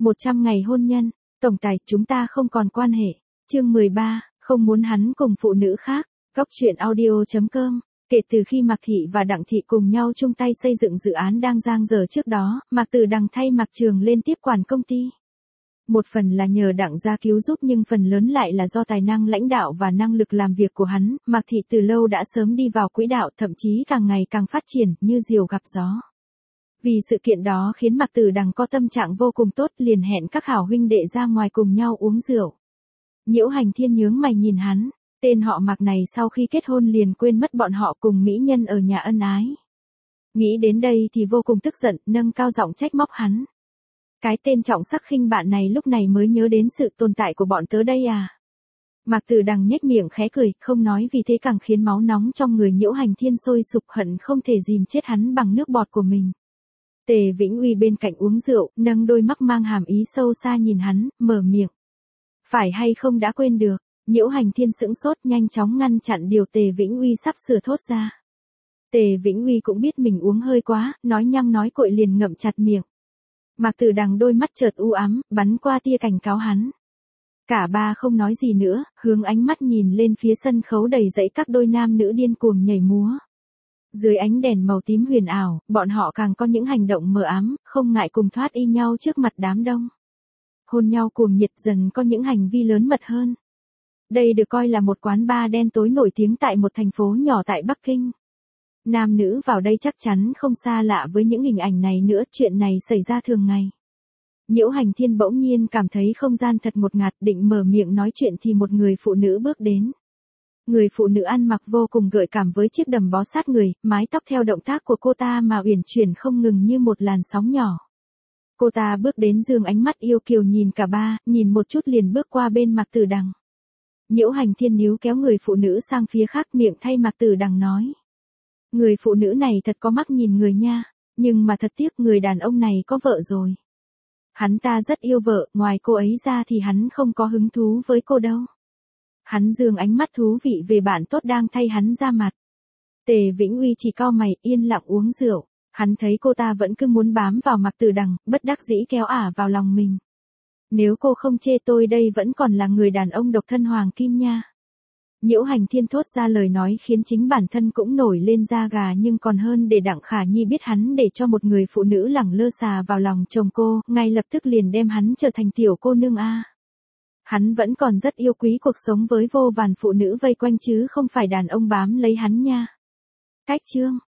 100 ngày hôn nhân, tổng tài chúng ta không còn quan hệ. Chương 13, không muốn hắn cùng phụ nữ khác. Góc truyện audio.com. Kể từ khi Mạc Thị và Đặng Thị cùng nhau chung tay xây dựng dự án đang dang dở trước đó, Mạc Tử Đằng thay Mạc Trường lên tiếp quản công ty. Một phần là nhờ Đặng gia cứu giúp nhưng phần lớn lại là do tài năng lãnh đạo và năng lực làm việc của hắn. Mạc Thị từ lâu đã sớm đi vào quỹ đạo, thậm chí càng ngày càng phát triển như diều gặp gió. Vì sự kiện đó khiến Mạc Tử Đằng có tâm trạng vô cùng tốt, liền hẹn các hảo huynh đệ ra ngoài cùng nhau uống rượu. Nhiễu Hành Thiên nhướng mày nhìn hắn, tên họ Mạc này sau khi kết hôn liền quên mất bọn họ cùng mỹ nhân ở nhà ân ái. Nghĩ đến đây thì vô cùng tức giận, nâng cao giọng trách móc hắn. Cái tên trọng sắc khinh bạn này lúc này mới nhớ đến sự tồn tại của bọn tớ đây à? Mạc Tử Đằng nhếch miệng khẽ cười, không nói vì thế càng khiến máu nóng trong người Nhiễu Hành Thiên sôi sục, hận không thể dìm chết hắn bằng nước bọt của mình. Tề Vĩnh Uy bên cạnh uống rượu, nâng đôi mắt mang hàm ý sâu xa nhìn hắn, mở miệng. Phải hay không đã quên được? Nhiễu Hành Thiên sững sốt, nhanh chóng ngăn chặn điều Tề Vĩnh Uy sắp sửa thốt ra. Tề Vĩnh Uy cũng biết mình uống hơi quá, nói nhăng nói cội liền ngậm chặt miệng. Mạc Tử Đằng đôi mắt chợt u ám, bắn qua tia cảnh cáo hắn. Cả ba không nói gì nữa, hướng ánh mắt nhìn lên phía sân khấu đầy dẫy các đôi nam nữ điên cuồng nhảy múa. Dưới ánh đèn màu tím huyền ảo, bọn họ càng có những hành động mờ ám, không ngại cùng thoát y nhau trước mặt đám đông. Hôn nhau cuồng nhiệt, dần có những hành vi lớn mật hơn. Đây được coi là một quán bar đen tối nổi tiếng tại một thành phố nhỏ tại Bắc Kinh. Nam nữ vào đây chắc chắn không xa lạ với những hình ảnh này nữa, chuyện này xảy ra thường ngày. Nhiễu Hành Thiên bỗng nhiên cảm thấy không gian thật ngột ngạt, định mở miệng nói chuyện thì một người phụ nữ bước đến. Người phụ nữ ăn mặc vô cùng gợi cảm với chiếc đầm bó sát người, mái tóc theo động tác của cô ta mà uyển chuyển không ngừng như một làn sóng nhỏ. Cô ta bước đến giương ánh mắt yêu kiều nhìn cả ba, nhìn một chút liền bước qua bên Mạc Tử Đằng. Nhiễu Hành Thiên níu kéo người phụ nữ sang phía khác, miệng thay Mạc Tử Đằng nói. Người phụ nữ này thật có mắt nhìn người nha, nhưng mà thật tiếc người đàn ông này có vợ rồi. Hắn ta rất yêu vợ, ngoài cô ấy ra thì hắn không có hứng thú với cô đâu. Hắn giương ánh mắt thú vị về bạn tốt đang thay hắn ra mặt. Tề Vĩnh Uy chỉ cau mày, yên lặng uống rượu. Hắn thấy cô ta vẫn cứ muốn bám vào Mạc Tử Đằng, bất đắc dĩ kéo ả vào lòng mình. Nếu cô không chê tôi đây vẫn còn là người đàn ông độc thân hoàng kim nha. Nhiễu Hành Thiên thốt ra lời nói khiến chính bản thân cũng nổi lên da gà, nhưng còn hơn để Đặng Khả Nhi biết hắn để cho một người phụ nữ lẳng lơ xà vào lòng chồng cô, ngay lập tức liền đem hắn trở thành tiểu cô nương a. Hắn vẫn còn rất yêu quý cuộc sống với vô vàn phụ nữ vây quanh chứ không phải đàn ông bám lấy hắn nha. Cách chương